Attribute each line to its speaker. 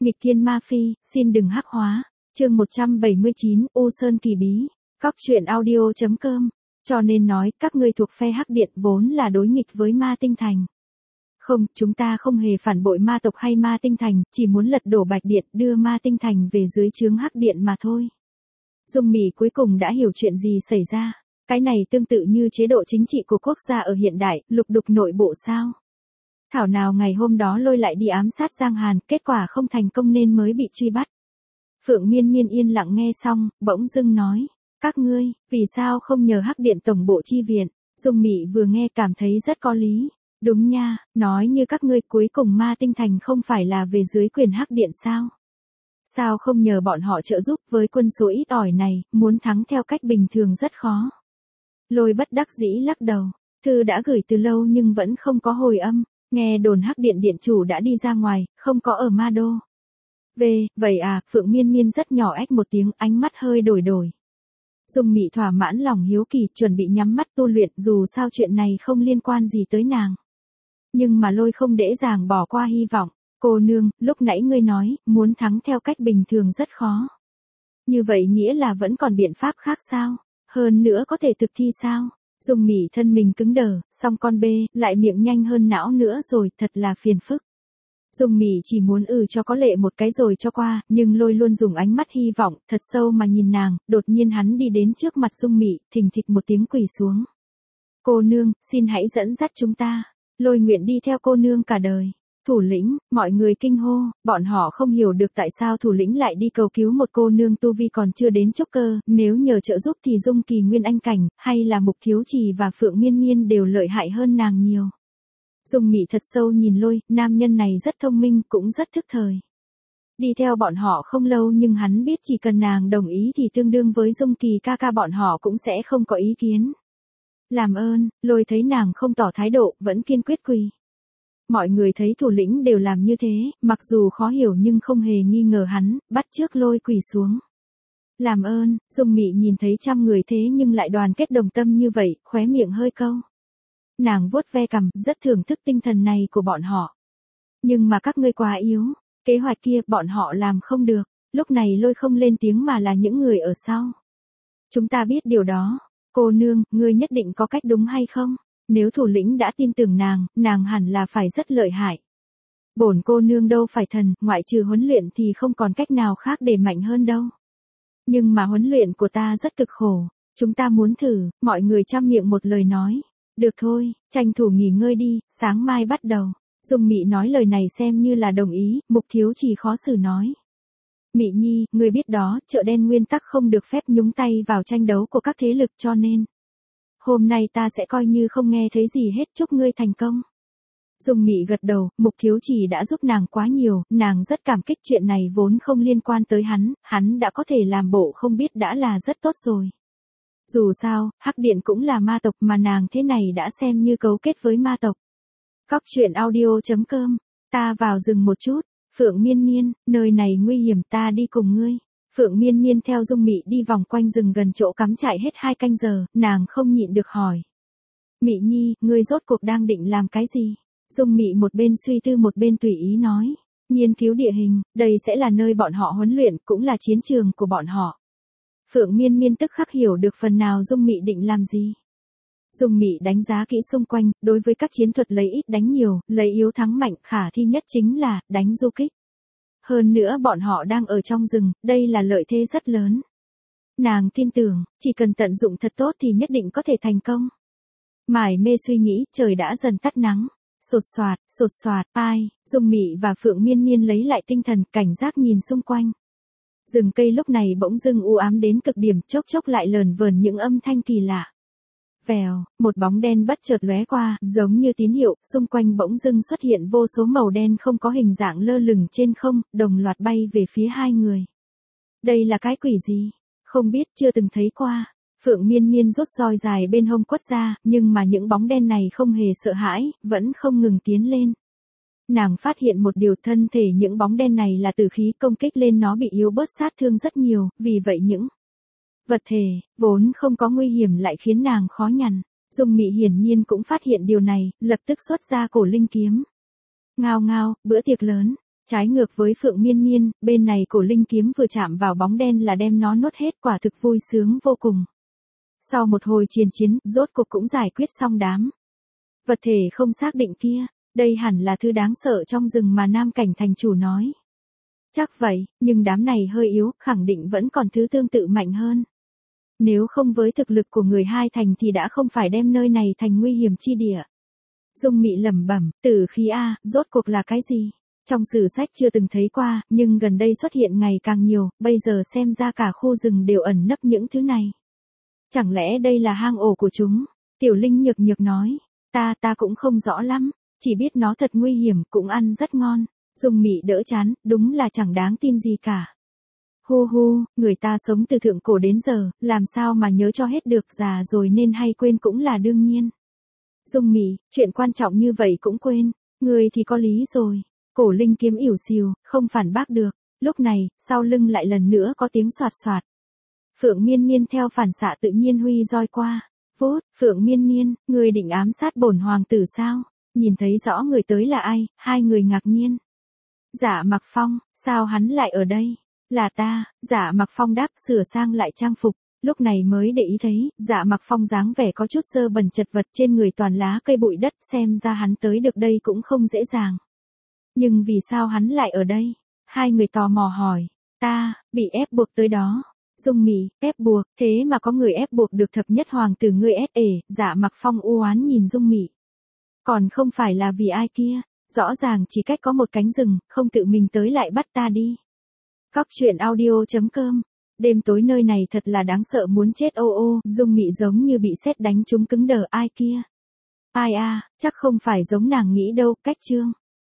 Speaker 1: Nghịch thiên ma phi, xin đừng hắc hóa. Chương 179, U Sơn kỳ bí. Cóc truyện audio.com. Cho nên nói, các ngươi thuộc phe Hắc Điện vốn là đối nghịch với Ma Tinh Thành. Không, chúng ta không hề phản bội ma tộc hay Ma Tinh Thành, chỉ muốn lật đổ Bạch Điện, đưa Ma Tinh Thành về dưới trướng Hắc Điện mà thôi. Dung Mị cuối cùng đã hiểu chuyện gì xảy ra. Cái này tương tự như chế độ chính trị của quốc gia ở hiện đại, lục đục nội bộ sao? Thảo nào ngày hôm đó Lôi lại đi ám sát Giang Hàn, kết quả không thành công nên mới bị truy bắt. Phượng Miên Miên yên lặng nghe xong, bỗng dưng nói, các ngươi, vì sao không nhờ Hắc Điện tổng bộ chi viện? Dung Mị vừa nghe cảm thấy rất có lý. Đúng nha, nói như các ngươi cuối cùng Ma Tinh Thành không phải là về dưới quyền Hắc Điện sao? Sao không nhờ bọn họ trợ giúp với quân số ít ỏi này, muốn thắng theo cách bình thường rất khó. Lôi bất đắc dĩ lắc đầu, thư đã gửi từ lâu nhưng vẫn không có hồi âm, nghe đồn Hắc Điện điện chủ đã đi ra ngoài, không có ở Ma Đô. Vậy à, Phượng Miên Miên rất nhỏ ếch một tiếng, ánh mắt hơi đổi. Dung Mị thỏa mãn lòng hiếu kỳ, chuẩn bị nhắm mắt tu luyện, dù sao chuyện này không liên quan gì tới nàng. Nhưng mà Lôi không dễ dàng bỏ qua hy vọng. Cô nương, lúc nãy ngươi nói, muốn thắng theo cách bình thường rất khó. Như vậy nghĩa là vẫn còn biện pháp khác sao? Hơn nữa có thể thực thi sao? Dung Mị thân mình cứng đờ, song con bê, lại miệng nhanh hơn não nữa rồi, thật là phiền phức. Dung Mị chỉ muốn cho có lệ một cái rồi cho qua, nhưng Lôi luôn dùng ánh mắt hy vọng, thật sâu mà nhìn nàng, đột nhiên hắn đi đến trước mặt Dung Mị, thình thịch một tiếng quỳ xuống. Cô nương, xin hãy dẫn dắt chúng ta. Lôi nguyện đi theo cô nương cả đời. Thủ lĩnh, mọi người kinh hô, bọn họ không hiểu được tại sao thủ lĩnh lại đi cầu cứu một cô nương tu vi còn chưa đến trúc cơ, nếu nhờ trợ giúp thì Dung Kỳ Nguyên Anh cảnh, hay là Mục Thiếu Trì và Phượng Miên Miên đều lợi hại hơn nàng nhiều. Dung Mị thật sâu nhìn Lôi, nam nhân này rất thông minh, cũng rất thức thời. Đi theo bọn họ không lâu nhưng hắn biết chỉ cần nàng đồng ý thì tương đương với Dung Kỳ ca bọn họ cũng sẽ không có ý kiến. Làm ơn, Lôi thấy nàng không tỏ thái độ, vẫn kiên quyết quỳ. Mọi người thấy thủ lĩnh đều làm như thế, mặc dù khó hiểu nhưng không hề nghi ngờ hắn, bắt chước Lôi quỳ xuống. Làm ơn, Dung Mị nhìn thấy trăm người thế nhưng lại đoàn kết đồng tâm như vậy, khóe miệng hơi câu. Nàng vuốt ve cằm, rất thưởng thức tinh thần này của bọn họ. Nhưng mà các ngươi quá yếu, kế hoạch kia bọn họ làm không được, lúc này Lôi không lên tiếng mà là những người ở sau. Chúng ta biết điều đó, cô nương, ngươi nhất định có cách đúng hay không? Nếu thủ lĩnh đã tin tưởng nàng hẳn là phải rất lợi hại. Bổn cô nương đâu phải thần, ngoại trừ huấn luyện thì không còn cách nào khác để mạnh hơn đâu. Nhưng mà huấn luyện của ta rất cực khổ, chúng ta muốn thử, mọi người chăm miệng một lời nói. Được thôi, tranh thủ nghỉ ngơi đi, sáng mai bắt đầu. Dung Mị nói lời này xem như là đồng ý, Mục Thiếu Trì khó xử nói. Mị Nhi, ngươi biết đó, chợ đen nguyên tắc không được phép nhúng tay vào tranh đấu của các thế lực cho nên. Hôm nay ta sẽ coi như không nghe thấy gì hết, chúc ngươi thành công. Dung Mị gật đầu, Mục Thiếu Trì đã giúp nàng quá nhiều, nàng rất cảm kích, chuyện này vốn không liên quan tới hắn đã có thể làm bộ không biết đã là rất tốt rồi. Dù sao, Hắc Điện cũng là ma tộc mà nàng thế này đã xem như cấu kết với ma tộc. Cóc truyện audio.com, ta vào rừng một chút, Phượng Miên Miên, nơi này nguy hiểm, ta đi cùng ngươi. Phượng Miên Miên theo Dung Mị đi vòng quanh rừng gần chỗ cắm trại hết 2 canh giờ, nàng không nhịn được hỏi. Mị Nhi, ngươi rốt cuộc đang định làm cái gì? Dung Mị một bên suy tư một bên tùy ý nói. Nghiên cứu địa hình, đây sẽ là nơi bọn họ huấn luyện, cũng là chiến trường của bọn họ. Phượng Miên Miên tức khắc hiểu được phần nào Dung Mị định làm gì. Dung Mị đánh giá kỹ xung quanh, đối với các chiến thuật lấy ít đánh nhiều, lấy yếu thắng mạnh, khả thi nhất chính là đánh du kích. Hơn nữa bọn họ đang ở trong rừng, đây là lợi thế rất lớn. Nàng tin tưởng, chỉ cần tận dụng thật tốt thì nhất định có thể thành công. Mải mê suy nghĩ, trời đã dần tắt nắng. Sột soạt, ai, Dung Mị và Phượng Miên Miên lấy lại tinh thần, cảnh giác nhìn xung quanh. Rừng cây lúc này bỗng dưng u ám đến cực điểm, chốc chốc lại lờn vờn những âm thanh kỳ lạ. Vèo, một bóng đen bất chợt lóe qua, giống như tín hiệu, xung quanh bỗng dưng xuất hiện vô số màu đen không có hình dạng lơ lửng trên không, đồng loạt bay về phía 2 người. Đây là cái quỷ gì? Không biết, chưa từng thấy qua. Phượng Miên Miên rút roi dài bên hông quất ra, nhưng mà những bóng đen này không hề sợ hãi, vẫn không ngừng tiến lên. Nàng phát hiện một điều, thân thể những bóng đen này là tử khí, công kích lên nó bị yếu bớt sát thương rất nhiều, vì vậy những vật thể vốn không có nguy hiểm lại khiến nàng khó nhằn. Dung Mị hiển nhiên cũng phát hiện điều này, lập tức xuất ra cổ linh kiếm. Ngao ngao, bữa tiệc lớn. Trái ngược với Phượng Miên Miên, bên này Cổ Linh kiếm vừa chạm vào bóng đen là đem nó nuốt hết, quả thực vui sướng vô cùng. Sau một hồi chiến chiến, rốt cuộc cũng giải quyết xong đám vật thể không xác định kia, đây hẳn là thứ đáng sợ trong rừng mà Nam Cảnh thành chủ nói. Chắc vậy, nhưng đám này hơi yếu, khẳng định vẫn còn thứ tương tự mạnh hơn. Nếu không với thực lực của người hai thành thì đã không phải đem nơi này thành nguy hiểm chi địa. Dung Mị lẩm bẩm, tử khí a, rốt cuộc là cái gì? Trong sử sách chưa từng thấy qua, nhưng gần đây xuất hiện ngày càng nhiều, bây giờ xem ra cả khu rừng đều ẩn nấp những thứ này. Chẳng lẽ đây là hang ổ của chúng? Tiểu Linh nhược nhược nói, ta cũng không rõ lắm, chỉ biết nó thật nguy hiểm, cũng ăn rất ngon. Dung Mị đỡ chán, đúng là chẳng đáng tin gì cả. Hu hu, người ta sống từ thượng cổ đến giờ, làm sao mà nhớ cho hết được, già rồi nên hay quên cũng là đương nhiên. Dung Mị, chuyện quan trọng như vậy cũng quên, người thì có lý rồi. Cổ Linh kiếm ỉu xìu, không phản bác được. Lúc này, sau lưng lại lần nữa có tiếng soạt soạt. Phượng Miên Miên theo phản xạ tự nhiên huy roi qua. Vút, Phượng Miên Miên, người định ám sát bổn hoàng tử sao? Nhìn thấy rõ người tới là ai, hai người ngạc nhiên. Dạ Mặc Phong, sao hắn lại ở đây? Là ta. Dạ Mặc Phong đáp, sửa sang lại trang phục. Lúc này mới để ý thấy, Dạ Mặc Phong dáng vẻ có chút dơ bẩn chật vật, trên người toàn lá cây bụi đất, xem ra hắn tới được đây cũng không dễ dàng. Nhưng vì sao hắn lại ở đây? Hai người tò mò hỏi. Ta, bị ép buộc tới đó. Dung Mị, ép buộc, thế mà có người ép buộc được thập nhất hoàng tử ngươi ế. Dạ Mặc Phong u oán nhìn Dung Mị. Còn không phải là vì ai kia, rõ ràng chỉ cách có một cánh rừng, không tự mình tới lại bắt ta đi. Cóc truyện audio.com. Đêm tối nơi này thật là đáng sợ muốn chết ô ô. Dung Mị giống như bị sét đánh trúng cứng đờ, ai kia? Ai a, chắc không phải giống nàng nghĩ đâu. Cách chương